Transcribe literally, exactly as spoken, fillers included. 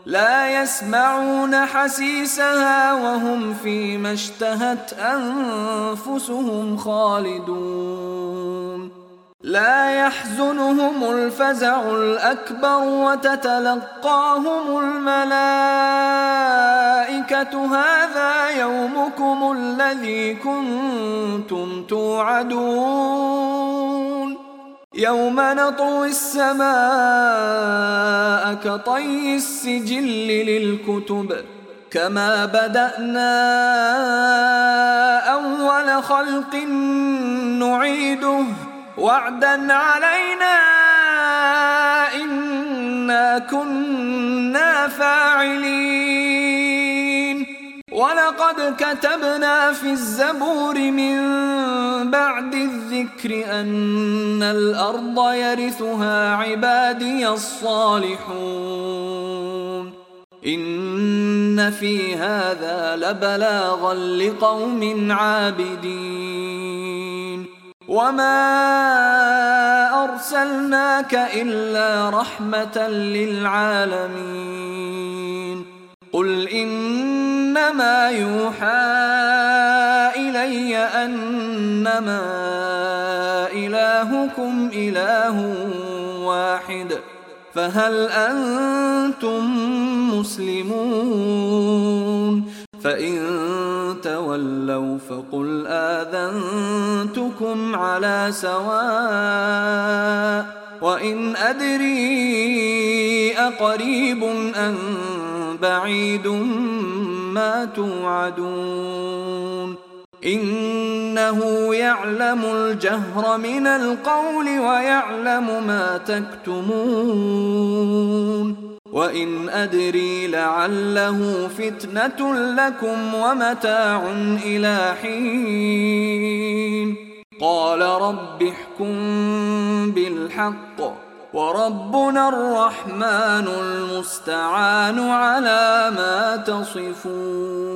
لا يسمعون حسيسها وهم فيما اشتهت أنفسهم خالدون لا يحزنهم الفزع الأكبر وتتلقاهم الملائكة هذا يومكم الذي كنتم توعدون يوم نطوي السماء كطي السجل للكتب كما بدأنا أول خلق نعيده وعدا علينا إنا كنا فاعلين ولقد كتبنا في الزبور من بعد الذكر أن الأرض يرثها عبادي الصالحون إن في هذا لبلاغا لقوم عابدين وما أرسلناك إلا رحمة للعالمين قل إنما يوحى إلي أنما إلهكم إله واحد فهل أنتم مسلمون فإن تولوا فقل آذنتكم على سواء وإن أدري أقريب أم بعيد ما توعدون إنه يعلم الجهر من القول ويعلم ما تكتمون وإن أدري لعله فتنة لكم ومتاع إلى حين قال رب احكم بالحق وربنا الرحمن المستعان على ما تصفون.